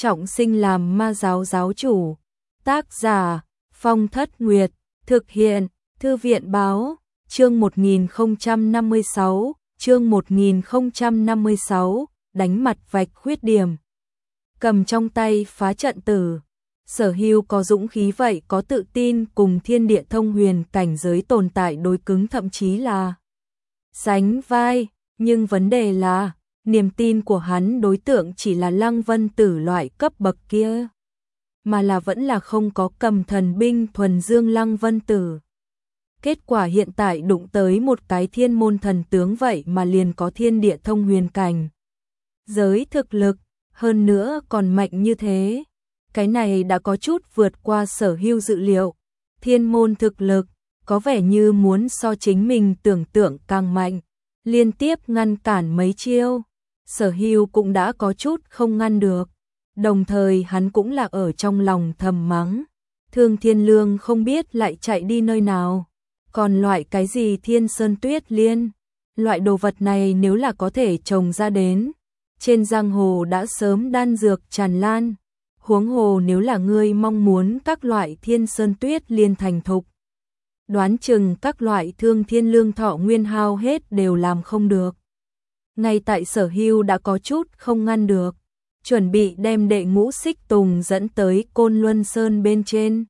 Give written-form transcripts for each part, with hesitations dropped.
trọng sinh làm ma giáo giáo chủ. Tác giả Phong Thất Nguyệt, thực hiện Thư viện Báo, chương 1056, chương 1056, đánh mặt vạch khuyết điểm. Cầm trong tay phá trận tử, Sở Hưu có dũng khí vậy, có tự tin cùng thiên địa thông huyền cảnh giới tồn tại đối cứng, thậm chí là sánh vai, nhưng vấn đề là niềm tin của hắn đối tượng chỉ là Lăng Vân Tử loại cấp bậc kia, mà là vẫn là không có cầm thần binh thuần dương Lăng Vân Tử. Kết quả hiện tại đụng tới một cái thiên môn thần tướng vậy mà liền có thiên địa thông huyền cảnh giới thực lực, hơn nữa còn mạnh như thế. Cái này đã có chút vượt qua Sở Hưu dự liệu. Thiên môn thực lực có vẻ như muốn so chính mình tưởng tượng càng mạnh, liên tiếp ngăn cản mấy chiêu. Sở Hưu cũng đã có chút không ngăn được. Đồng thời hắn cũng là ở trong lòng thầm mắng, Thương Thiên Lương không biết lại chạy đi nơi nào. Còn loại cái gì Thiên Sơn Tuyết Liên, loại đồ vật này nếu là có thể trồng ra đến, trên giang hồ đã sớm đan dược tràn lan. Huống hồ nếu là ngươi mong muốn các loại Thiên Sơn Tuyết Liên thành thục, đoán chừng các loại Thương Thiên Lương thọ nguyên hao hết đều làm không được. Ngay tại Sở Hưu đã có chút không ngăn được, chuẩn bị đem đệ ngũ xích tùng dẫn tới Côn Luân Sơn bên trên,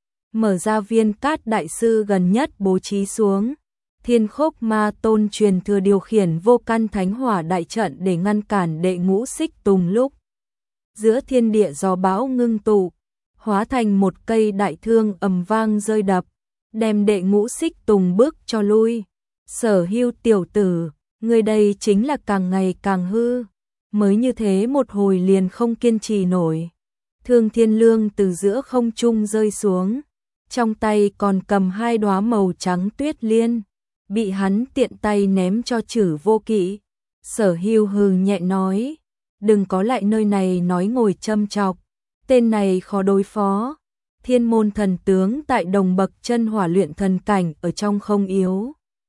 mở ra viên cát đại sư gần nhất bố trí xuống Thiên Khốc Ma Tôn truyền thừa điều khiển vô căn thánh hỏa đại trận để ngăn cản đệ ngũ xích tùng lúc giữa thiên địa gió bão ngưng tụ, hóa thành một cây đại thương ầm vang rơi đập, đem đệ ngũ xích tùng bước cho lui. Sở Hưu tiểu tử, người đây chính là càng ngày càng hư, mới như thế một hồi liền không kiên trì nổi. Thương Thiên Lương từ giữa không trung rơi xuống, trong tay còn cầm hai đóa màu trắng tuyết liên, bị hắn tiện tay ném cho Trử Vô Kỵ. Sở Hưu hừ nhẹ nói, đừng có lại nơi này nói ngồi châm chọc, tên này khó đối phó. Thiên môn thần tướng tại đồng bậc chân hỏa luyện thần cảnh ở trong không yếu,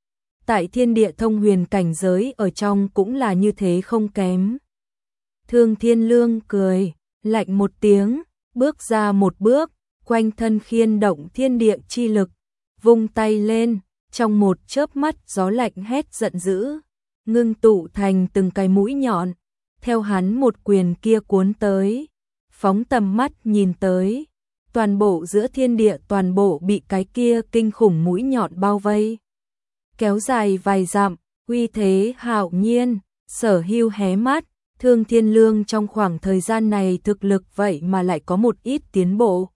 tại thiên địa thông huyền cảnh giới ở trong cũng là như thế không kém. Thương Thiên Lương cười lạnh một tiếng, bước ra một bước, quanh thân khiên động thiên địa chi lực, vung tay lên, trong một chớp mắt gió lạnh hét giận dữ, ngưng tụ thành từng cái mũi nhọn, theo hắn một quyền kia cuốn tới. Phóng tầm mắt nhìn tới, toàn bộ giữa thiên địa toàn bộ bị cái kia kinh khủng mũi nhọn bao vây, kéo dài vài dặm, uy thế hạo nhiên. Sở Hưu hé mắt, Thương Thiên Lương trong khoảng thời gian này thực lực vậy mà lại có một ít tiến bộ.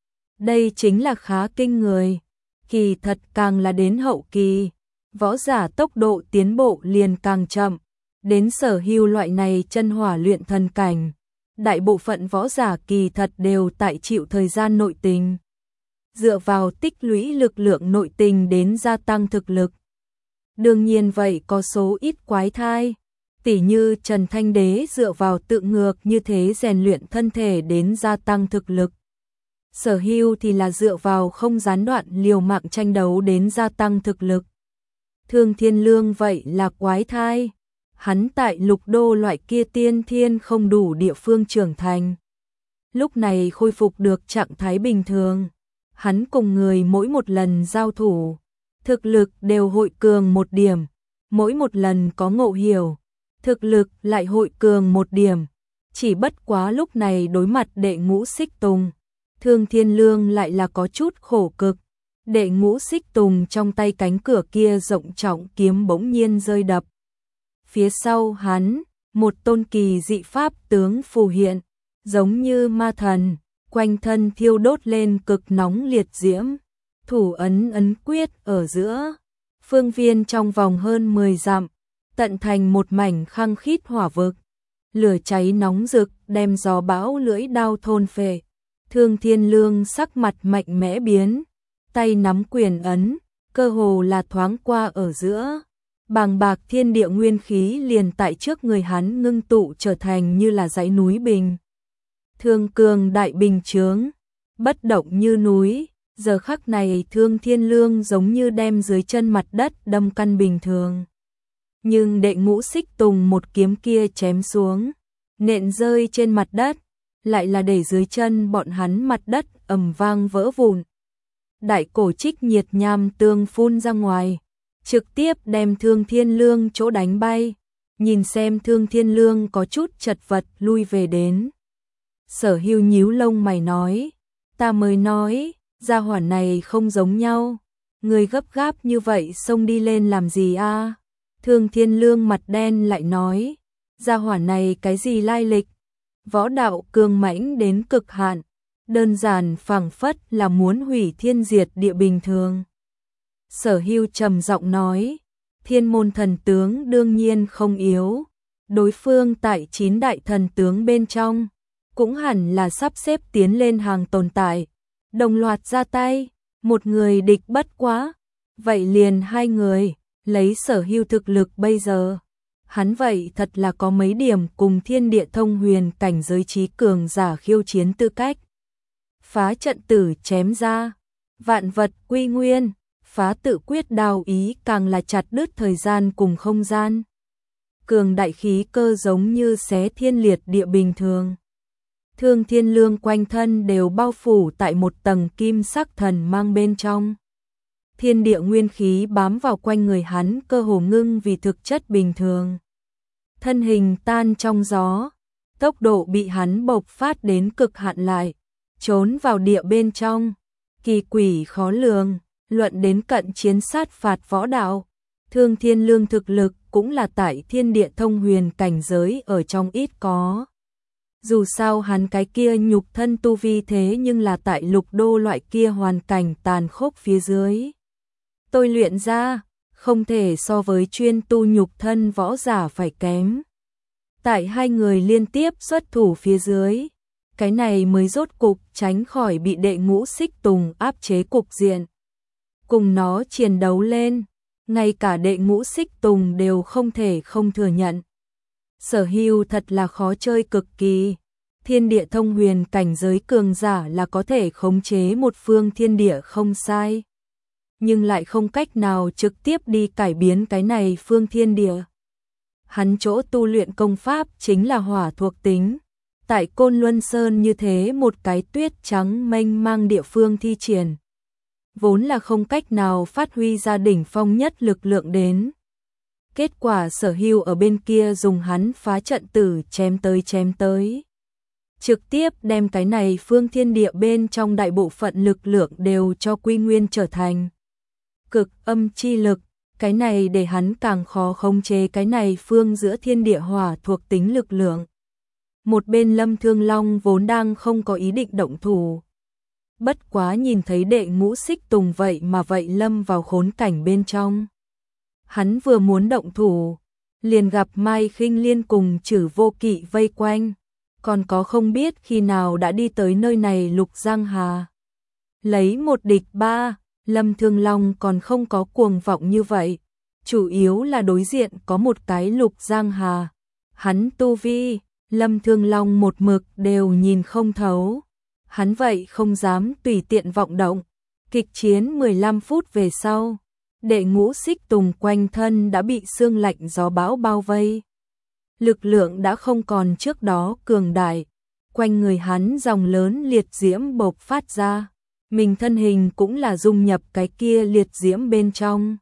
Đây chính là khá kinh người. Kỳ thật càng là đến hậu kỳ, võ giả tốc độ tiến bộ liền càng chậm. Đến Sở Hưu loại này chân hỏa luyện thần cảnh, đại bộ phận võ giả kỳ thật đều tại chịu thời gian nội tình, dựa vào tích lũy lực lượng nội tình đến gia tăng thực lực. Đương nhiên vậy có số ít quái thai, tỉ như Trần Thanh Đế dựa vào tự ngược như thế rèn luyện thân thể đến gia tăng thực lực. Sở Hưu thì là dựa vào không gián đoạn liều mạng tranh đấu đến gia tăng thực lực. Thương Thiên Lương vậy là quái thai, hắn tại Lục Đô loại kia tiên thiên không đủ địa phương trưởng thành, lúc này khôi phục được trạng thái bình thường. Hắn cùng người mỗi một lần giao thủ, thực lực đều hội cường một điểm, mỗi một lần có ngộ hiểu, thực lực lại hội cường một điểm. Chỉ bất quá lúc này đối mặt đệ ngũ xích tùng, Thương Thiên Lương lại là có chút khổ cực. Đệ ngũ xích tùng trong tay cánh cửa kia rộng trọng kiếm bỗng nhiên rơi đập. Phía sau hắn, một tôn kỳ dị pháp tướng phù hiện, giống như ma thần, quanh thân thiêu đốt lên cực nóng liệt diễm, thủ ấn ấn quyết ở giữa, phương viên trong vòng hơn 10 dặm, tận thành một mảnh khăng khít hỏa vực, lửa cháy nóng rực đem gió bão lưỡi đao thôn phệ. Thương Thiên Lương sắc mặt mạnh mẽ biến, tay nắm quyền ấn, cơ hồ là thoáng qua ở giữa, bàng bạc thiên địa nguyên khí liền tại trước người hắn ngưng tụ trở thành như là dãy núi bình. Thương cường đại bình chướng, bất động như núi. Giờ khắc này Thương Thiên Lương giống như đem dưới chân mặt đất đâm căn bình thường. Nhưng đệ ngũ xích tùng một kiếm kia chém xuống, nện rơi trên mặt đất, lại là để dưới chân bọn hắn mặt đất ầm vang vỡ vụn. Đại cổ trích nhiệt nham tương phun ra ngoài, trực tiếp đem Thương Thiên Lương chỗ đánh bay. Nhìn xem Thương Thiên Lương có chút chật vật lui về đến. Sở Hưu nhíu lông mày nói, ta mới nói, gia hỏa này không giống nhau, người gấp gáp như vậy xông đi lên làm gì a? Thương Thiên Lương mặt đen lại nói, gia hỏa này cái gì lai lịch, võ đạo cường mãnh đến cực hạn, đơn giản phảng phất là muốn hủy thiên diệt địa bình thường. Sở Hưu trầm giọng nói, Thiên môn thần tướng đương nhiên không yếu, đối phương tại 9 đại thần tướng bên trong, cũng hẳn là sắp xếp tiến lên hàng tồn tại, đồng loạt ra tay, một người địch bất quá, vậy liền hai người, lấy Sở Hưu thực lực bây giờ, hắn vậy thật là có mấy điểm cùng thiên địa thông huyền cảnh giới trí cường giả khiêu chiến tư cách. Phá trận tử chém ra, vạn vật quy nguyên, phá tự quyết đao ý càng là chặt đứt thời gian cùng không gian. Cường đại khí cơ giống như xé thiên liệt địa bình thường. Thương Thiên Lương quanh thân đều bao phủ tại một tầng kim sắc thần mang bên trong. Thiên địa nguyên khí bám vào quanh người hắn cơ hồ ngưng vì thực chất bình thường. Thân hình tan trong gió, tốc độ bị hắn bộc phát đến cực hạn lại, trốn vào địa bên trong, kỳ quỷ khó lường, luận đến cận chiến sát phạt võ đạo. Thương Thiên Lương thực lực cũng là tại thiên địa thông huyền cảnh giới ở trong ít có. Dù sao hắn cái kia nhục thân tu vi thế nhưng là tại lục đô loại kia hoàn cảnh tàn khốc phía dưới. Tôi luyện ra, không thể so với chuyên tu nhục thân võ giả phải kém. Tại hai người liên tiếp xuất thủ phía dưới, cái này mới rốt cục tránh khỏi bị đệ ngũ xích tùng áp chế cục diện. Cùng nó chiến đấu lên, ngay cả đệ ngũ xích tùng đều không thể không thừa nhận. Sở Hưu thật là khó chơi cực kỳ. Thiên địa thông huyền cảnh giới cường giả là có thể khống chế một phương thiên địa không sai. Nhưng lại không cách nào trực tiếp đi cải biến cái này phương thiên địa. Hắn chỗ tu luyện công pháp chính là hỏa thuộc tính. Tại Côn Luân Sơn như thế một cái tuyết trắng mênh mang địa phương thi triển. Vốn là không cách nào phát huy ra đỉnh phong nhất lực lượng đến. Kết quả Sở Hưu ở bên kia dùng hắn phá trận tử chém tới. Trực tiếp đem cái này phương thiên địa bên trong đại bộ phận lực lượng đều cho quy nguyên trở thành cực âm chi lực, cái này để hắn càng khó khống chế cái này phương giữa thiên địa hỏa thuộc tính lực lượng. Một bên Lâm Thương Long vốn đang không có ý định động thủ. Bất quá nhìn thấy đệ ngũ xích tùng vậy mà vậy lâm vào khốn cảnh bên trong. Hắn vừa muốn động thủ, liền gặp Mai Khinh Liên cùng Trử Vô Kỵ vây quanh. Còn có không biết khi nào đã đi tới nơi này Lục Giang Hà. Lấy một địch ba, Lâm Thương Long còn không có cuồng vọng như vậy. Chủ yếu là đối diện có một cái Lục Giang Hà. Hắn tu vi, Lâm Thương Long một mực đều nhìn không thấu. Hắn vậy không dám tùy tiện vọng động. Kịch chiến 15 phút về sau, đệ ngũ xích tùng quanh thân đã bị sương lạnh gió bão bao vây. Lực lượng đã không còn trước đó cường đại, quanh người hắn dòng lớn liệt diễm bộc phát ra, mình thân hình cũng là dung nhập cái kia liệt diễm bên trong.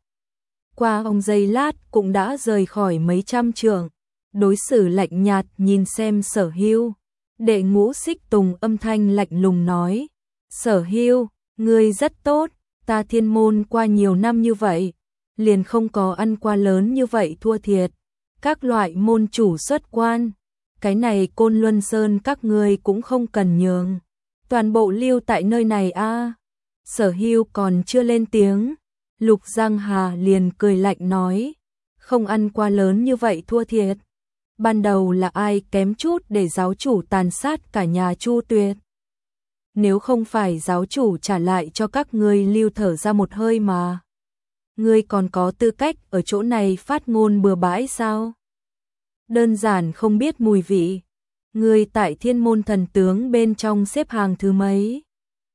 Qua ông giây lát cũng đã rời khỏi mấy trăm trượng, đối xử lạnh nhạt nhìn xem Sở Hưu. Đệ ngũ xích tùng âm thanh lạnh lùng nói, Sở Hưu, ngươi rất tốt, ta thiên môn qua nhiều năm như vậy, liền không có ăn qua lớn như vậy thua thiệt. Các loại môn chủ xuất quan, cái này Côn Luân Sơn các ngươi cũng không cần nhường, toàn bộ lưu tại nơi này a. Sở Hưu còn chưa lên tiếng, Lục Giang Hà liền cười lạnh nói, không ăn qua lớn như vậy thua thiệt. Ban đầu là ai kém chút để giáo chủ tàn sát cả nhà Chu Tuyệt? Nếu không phải giáo chủ trả lại cho các ngươi lưu thở ra một hơi mà. Ngươi còn có tư cách ở chỗ này phát ngôn bừa bãi sao? Đơn giản không biết mùi vị. Ngươi tại thiên môn thần tướng bên trong xếp hàng thứ mấy?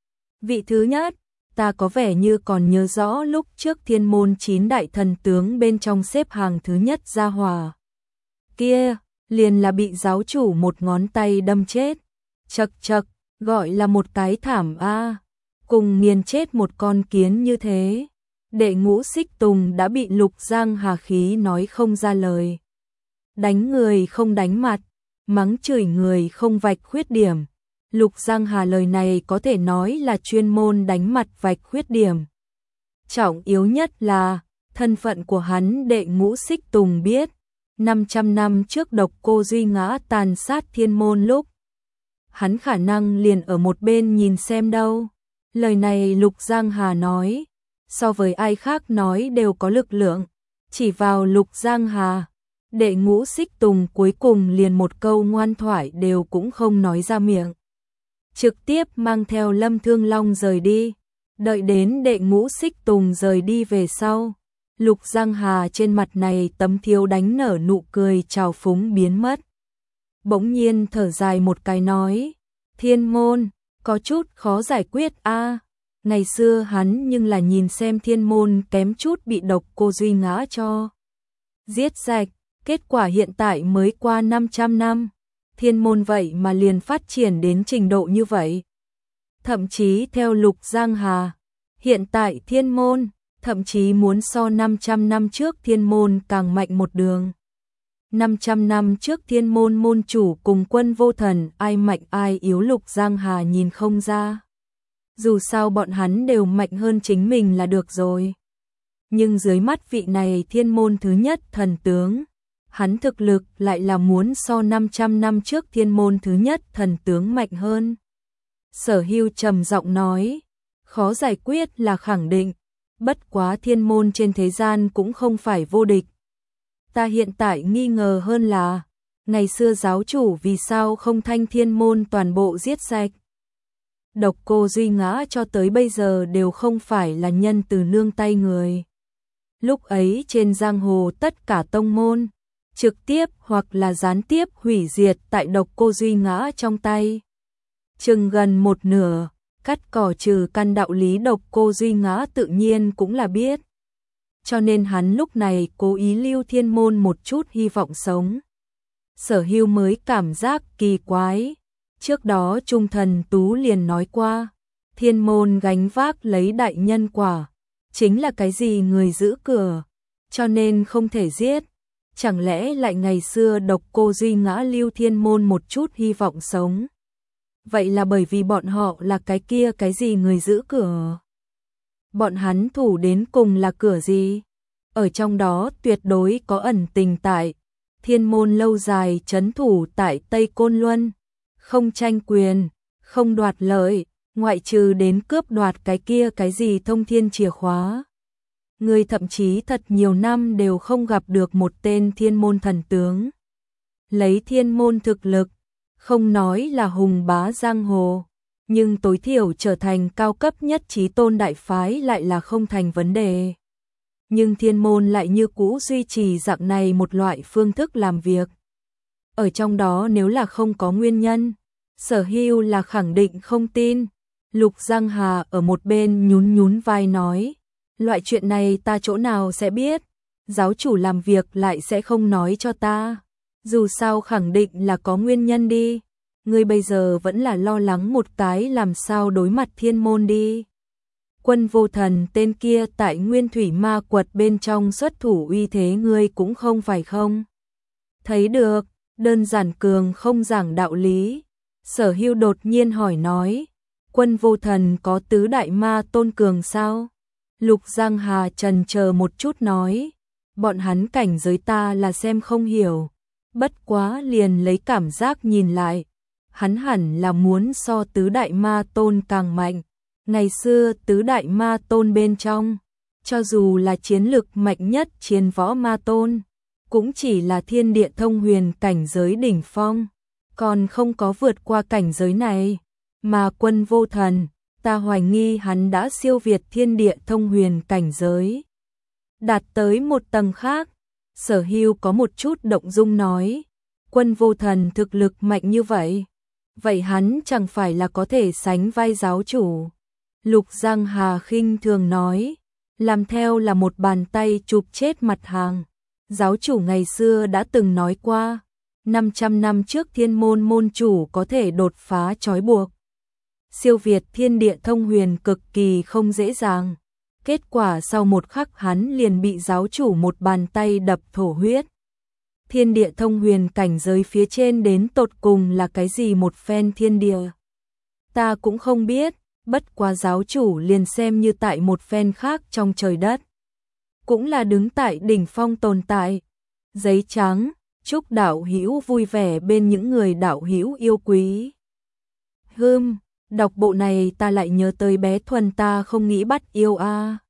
Vị thứ nhất, ta có vẻ như còn nhớ rõ lúc trước thiên môn 9 đại thần tướng bên trong xếp hàng thứ nhất ra hỏa. Kia, liền là bị giáo chủ một ngón tay đâm chết. Chậc chậc, gọi là một cái thảm a, cùng nghiền chết một con kiến như thế. Đệ Ngũ Xích Tùng đã bị Lục Giang Hà khí nói không ra lời. Đánh người không đánh mặt, mắng chửi người không vạch khuyết điểm. Lục Giang Hà lời này có thể nói là chuyên môn đánh mặt vạch khuyết điểm. Trọng yếu nhất là, thân phận của hắn Đệ Ngũ Xích Tùng biết, 500 năm trước Độc Cô Duy Ngã tàn sát Thiên Môn lúc, hắn khả năng liền ở một bên nhìn xem đâu. Lời này Lục Giang Hà nói, so với ai khác nói đều có lực lượng, chỉ vào Lục Giang Hà, Đệ Ngũ Xích Tùng cuối cùng liền một câu ngoan thoại đều cũng không nói ra miệng. Trực tiếp mang theo Lâm Thương Long rời đi. Đợi đến Đệ Ngũ Xích Tùng rời đi về sau, Lục Giang Hà trên mặt này tấm thiếu đánh nở nụ cười trào phúng biến mất. Bỗng nhiên thở dài một cái nói, Thiên Môn, có chút khó giải quyết a. Ngày xưa hắn nhưng là nhìn xem Thiên Môn kém chút bị Độc Cô Duy Ngã cho giết sạch, kết quả hiện tại mới qua 500 năm, Thiên Môn vậy mà liền phát triển đến trình độ như vậy. Thậm chí theo Lục Giang Hà, hiện tại Thiên Môn thậm chí muốn so 500 năm trước Thiên Môn càng mạnh một đường. 500 năm trước Thiên Môn môn chủ cùng Quân Vô Thần ai mạnh ai yếu Lục Giang Hà nhìn không ra. Dù sao bọn hắn đều mạnh hơn chính mình là được rồi. Nhưng dưới mắt vị này Thiên Môn thứ nhất thần tướng, hắn thực lực lại là muốn so 500 năm trước Thiên Môn thứ nhất thần tướng mạnh hơn. Sở Hưu trầm giọng nói, khó giải quyết là khẳng định, bất quá Thiên Môn trên thế gian cũng không phải vô địch. Ta hiện tại nghi ngờ hơn là, ngày xưa giáo chủ vì sao không thanh Thiên Môn toàn bộ giết sạch. Độc Cô Duy Ngã cho tới bây giờ đều không phải là nhân từ nương tay người. Lúc ấy trên giang hồ tất cả tông môn, trực tiếp hoặc là gián tiếp hủy diệt tại Độc Cô Duy Ngã trong tay. Chừng gần một nửa, cắt cỏ trừ căn đạo lý Độc Cô Duy Ngã tự nhiên cũng là biết. Cho nên hắn lúc này cố ý lưu Thiên Môn một chút hy vọng sống. Sở Hưu mới cảm giác kỳ quái. Trước đó Trung Thần Tú liền nói qua, Thiên Môn gánh vác lấy đại nhân quả, chính là cái gì người giữ cửa, cho nên không thể giết. Chẳng lẽ lại ngày xưa Độc Cô Duy Ngã lưu Thiên Môn một chút hy vọng sống? Vậy là bởi vì bọn họ là cái kia cái gì người giữ cửa? Bọn hắn thủ đến cùng là cửa gì? Ở trong đó tuyệt đối có ẩn tình tại. Thiên Môn lâu dài trấn thủ tại Tây Côn Luân, không tranh quyền, không đoạt lợi, ngoại trừ đến cướp đoạt cái kia cái gì thông thiên chìa khóa. Người thậm chí thật nhiều năm đều không gặp được một tên Thiên Môn thần tướng. Lấy Thiên Môn thực lực, không nói là hùng bá giang hồ, nhưng tối thiểu trở thành cao cấp nhất chí tôn đại phái lại là không thành vấn đề. Nhưng Thiên Môn lại như cũ duy trì dạng này một loại phương thức làm việc. Ở trong đó nếu là không có nguyên nhân, Sở Hưu là khẳng định không tin. Lục Giang Hà ở một bên nhún nhún vai nói, loại chuyện này ta chỗ nào sẽ biết, giáo chủ làm việc lại sẽ không nói cho ta. Dù sao khẳng định là có nguyên nhân đi, ngươi bây giờ vẫn là lo lắng một cái làm sao đối mặt Thiên Môn đi. Quân Vô Thần tên kia tại Nguyên Thủy Ma Quật bên trong xuất thủ uy thế ngươi cũng không phải không? Thấy được, đơn giản cường không giảng đạo lý. Sở Hưu đột nhiên hỏi nói, Quân Vô Thần có tứ đại ma tôn cường sao? Lục Giang Hà trần chờ một chút nói, bọn hắn cảnh giới ta là xem không hiểu, bất quá liền lấy cảm giác nhìn lại, hắn hẳn là muốn so tứ đại ma tôn càng mạnh. Ngày xưa tứ đại ma tôn bên trong, cho dù là chiến lực mạnh nhất chiến võ ma tôn, cũng chỉ là thiên địa thông huyền cảnh giới đỉnh phong, còn không có vượt qua cảnh giới này. Mà Quân Vô Thần, ta hoài nghi hắn đã siêu việt thiên địa thông huyền cảnh giới, đạt tới một tầng khác. Sở Hưu có một chút động dung nói, Quân Vô Thần thực lực mạnh như vậy, vậy hắn chẳng phải là có thể sánh vai giáo chủ? Lục Giang Hà khinh thường nói, làm theo là một bàn tay chụp chết mặt hàng. Giáo chủ ngày xưa đã từng nói qua, 500 năm trước Thiên môn môn chủ có thể đột phá trói buộc. Siêu việt thiên địa thông huyền cực kỳ không dễ dàng. Kết quả sau một khắc hắn liền bị giáo chủ một bàn tay đập thổ huyết. Thiên địa thông huyền cảnh giới phía trên đến tột cùng là cái gì một phen thiên địa. Ta cũng không biết, bất quá giáo chủ liền xem như tại một phen khác trong trời đất. Cũng là đứng tại đỉnh phong tồn tại. Giấy trắng, chúc đạo hữu vui vẻ bên những người đạo hữu yêu quý. Đọc bộ này ta lại nhớ tới bé Thuần ta không nghĩ bắt yêu a.